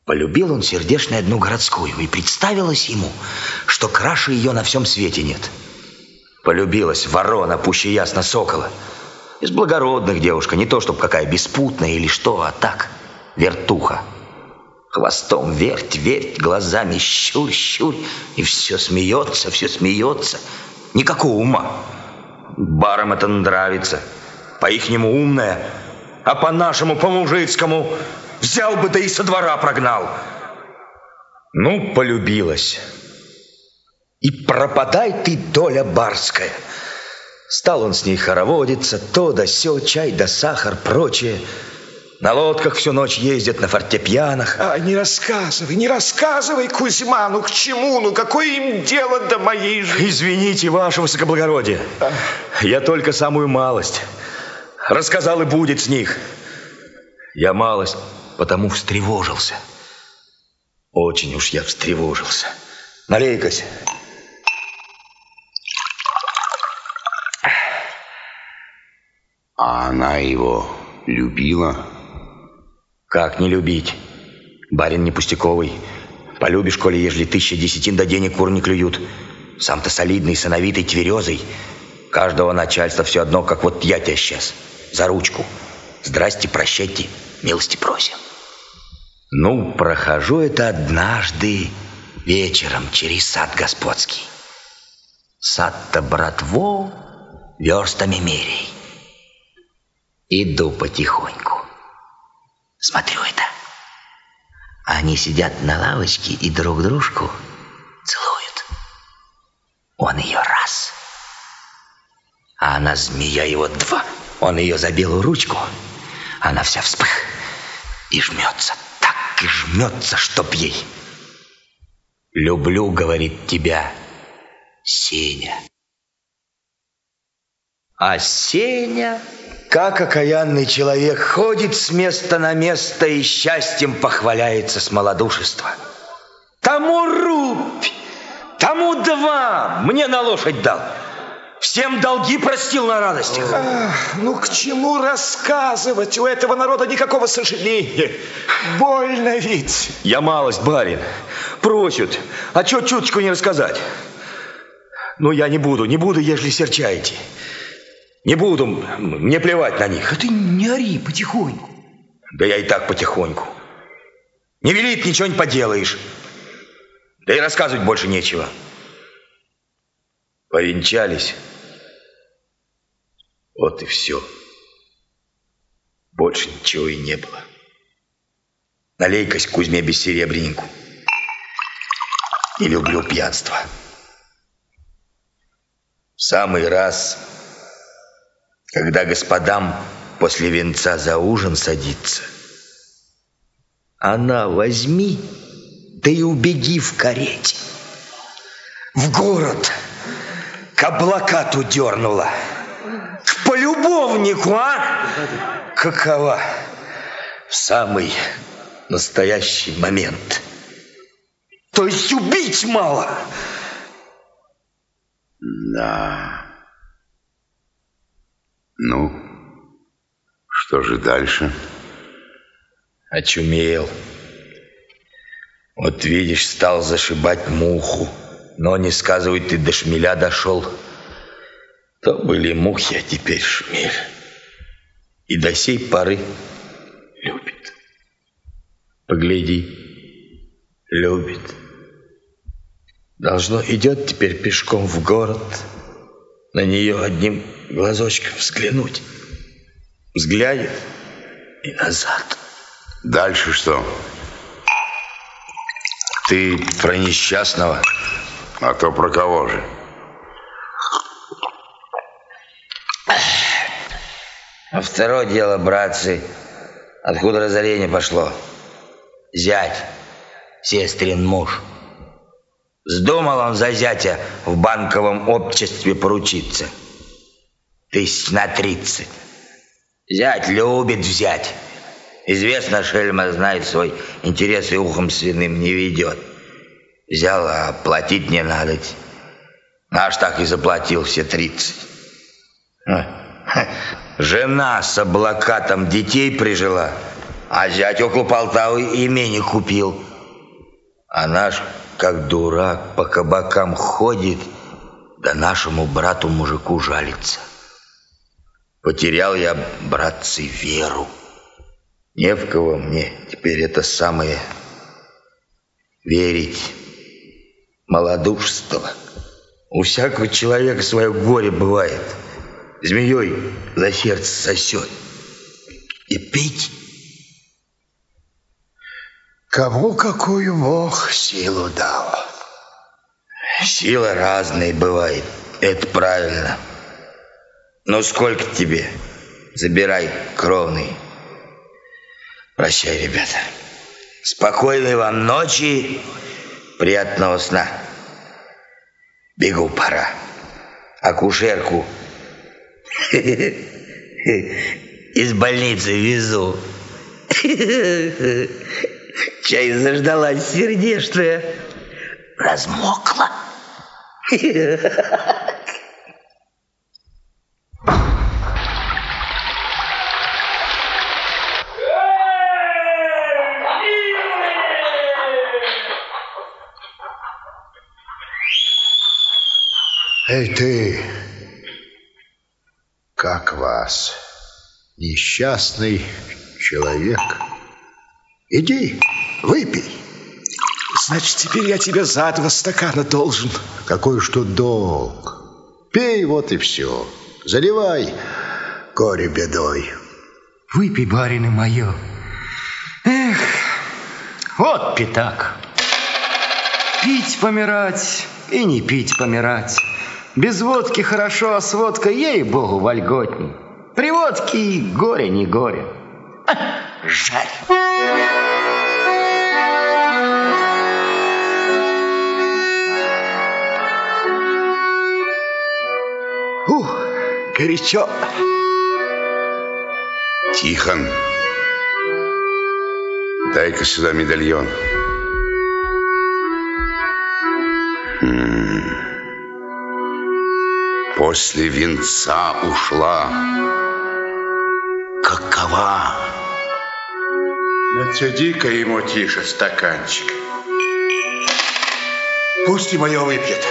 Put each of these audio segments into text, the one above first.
Полюбил он сердечно одну городскую, и представилось ему, что краше ее на всем свете нет. Полюбилась ворона пуще ясно сокола. Из благородных девушка, не то чтоб какая беспутная или что, а так, вертуха. Хвостом верть, верть, глазами щурь, щурь, и все смеется, все смеется. Никакого ума. Барам это нравится. По-ихнему умная, а по-нашему, по-мужицкому взял бы, да и со двора прогнал. Ну, полюбилась. И пропадай ты, доля барская. Стал он с ней хороводиться, то да сё, чай да сахар, прочее. На лодках всю ночь ездят, на фортепианах. Не рассказывай, Кузьма, ну к чему, ну какое им дело до моей жизни? Извините, ваше высокоблагородие, я только самую малость. Рассказал, и будет с них. Я малость потому встревожился. Очень уж я встревожился. Налей-кась. А она его любила? Как не любить? Барин не пустяковый. Полюбишь, коли ежели 1000 десятин да денег кур не клюют. Сам-то солидный, сановитый, тверезый. Каждого начальства все одно, как вот я тебя сейчас. За ручку. Здрасте, прощайте, милости просим. Ну, прохожу это однажды вечером через сад господский. Сад-то, братво, верстами мерей. Иду потихоньку. Смотрю это. Они сидят на лавочке и друг дружку целуют. Он ее раз, а она, змея, его два. Он ее за белую ручку, она вся вспых и жмется. Так и жмется, чтоб ей. Люблю, говорит, тебя, Сеня. А Сеня, как окаянный человек, ходит с места на место и счастьем похваляется с малодушества. Тому рубь, тому 2, мне на лошадь дал. Всем долги простил на радостях. Ну к чему рассказывать? У этого народа никакого сожаления. Больно ведь. Я малость, барин. Просят. А чё чуточку не рассказать? Ну, я не буду, ежели серчаете. Не буду, мне плевать на них. А ты не ори, потихоньку. Да я и так потихоньку. Не велит, ничего не поделаешь. Да и рассказывать больше нечего. Повенчались. Вот и все. Больше ничего и не было. Налей-кась Кузьме бессеребреннику. Не люблю пьянство. В самый раз, когда господам после венца за ужин садится, она возьми, да и убеги в карете. В город к облакату дернула. К полюбовнику, а? Какова? В самый настоящий момент. То есть убить мало. Да. Ну, что же дальше? Очумел. Вот видишь, стал зашибать муху. Но не сказывай, ты до шмеля дошел. То были мухи, а теперь шмель. И до сей поры любит. Погляди, любит. Должно, идет теперь пешком в город. На нее одним глазочком взглянуть. Взглянет и назад. Дальше что? Ты про несчастного? А то про кого же? А второе дело, братцы, откуда разорение пошло. Зять, сестрин муж. Вздумал он за зятя в банковом обществе поручиться. 30 000. Зять любит взять. Известно, шельма знает свой интерес и ухом свиным не ведет. Взял, а платить не надо. Наш так и заплатил все 30. Жена с облакатом детей прижила, А зять около Полтавы именик купил. А наш, как дурак, по кабакам ходит, да нашему брату-мужику жалится. Потерял я, братцы, веру. Не в кого мне теперь это самое верить. Малодушество. У всякого человека свое горе бывает. Змеей за сердце сосет. И пить. Кому какую Бог силу дал? Сила разная бывает. Это правильно. Но сколько тебе? Забирай, кровный. Прощай, ребята. Спокойной вам ночи. Приятного сна. Бегу, пора. Акушерку из больницы везу. Чай заждалась сердечная. Размокла. Эй, ты, как вас, несчастный человек? Иди, выпей. Значит, теперь я тебе за 2 стакана должен. Какой ж тут долг? Пей, вот и все. Заливай горе бедой. Выпей, барины мое. Эх, вот пятак. Пить помирать и не пить помирать. Без водки хорошо, а с водкой, ей-богу, вольготней. При водке и горе не горе. Жаль. Горячо. Тихон, дай-ка сюда медальон. После венца ушла. Какова? Нацеди-ка ему тише стаканчик. Пусть и мое выпьет.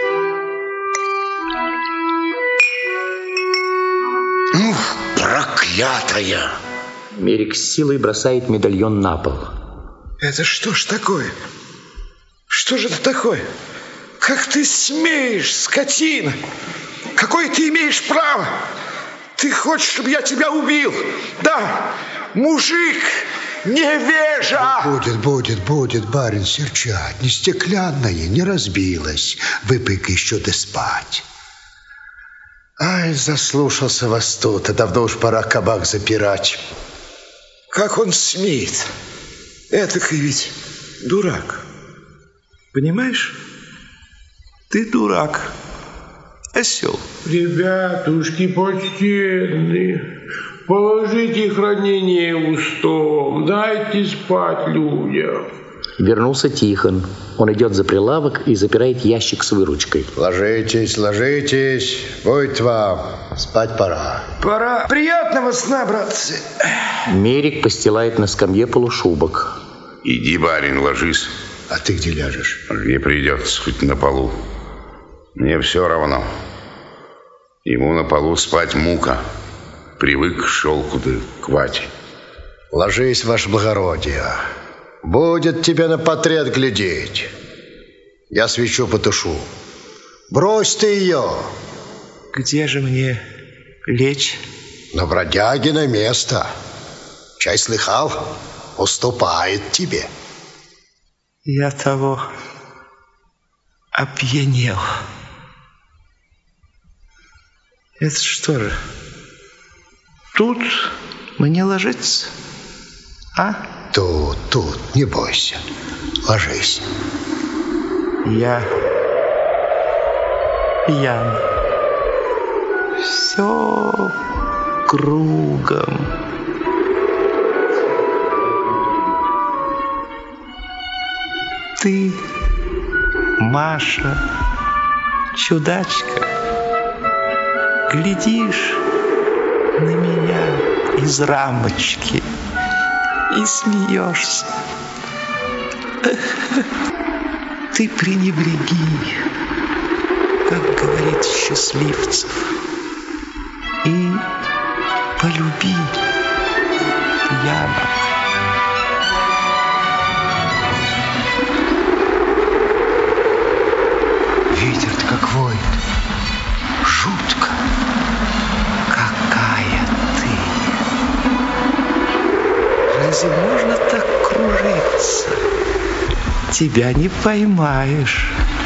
Проклятая! Мерик с силой бросает медальон на пол. Это что ж такое? Что же это такое? Как ты смеешь, скотина? Какое ты имеешь право? Ты хочешь, чтобы я тебя убил? Да, мужик, невежа! Будет, барин, серчать. Не стеклянное, не разбилось. Выпей-ка еще да спать. Ай, заслушался вас тут, а давно уж пора кабак запирать. Как он смеет? Этакий ведь дурак. Понимаешь? Ты дурак. Осел. Ребятушки почтенные, положите их ранение устом, дайте спать людям. Вернулся Тихон. Он идет за прилавок и запирает ящик с выручкой. Ложитесь, будет вам. Спать пора. Пора. Приятного сна, братцы. Мерик постилает на скамье полушубок. Иди, барин, ложись. А ты где ляжешь? Где придется, хоть на полу. Мне все равно. Ему на полу спать мука. Привык к шелку да к вате. Ложись, ваше благородие. Будет тебе на портрет глядеть. Я свечу потушу. Брось ты ее. Где же мне лечь? На бродягино место. Чай слыхал? Уступает тебе. Я того опьянел. Это что же? Тут мне ложиться? А? Тут, не бойся. Ложись. Я пьян. Все кругом. Ты, Маша, чудачка, глядишь на меня из рамочки и смеешься. Ты пренебреги, как говорит Счастливцев, и полюби пьяно. Ветер-то как воет. Жутко. Какая ты! Разве можно так кружиться? Тебя не поймаешь.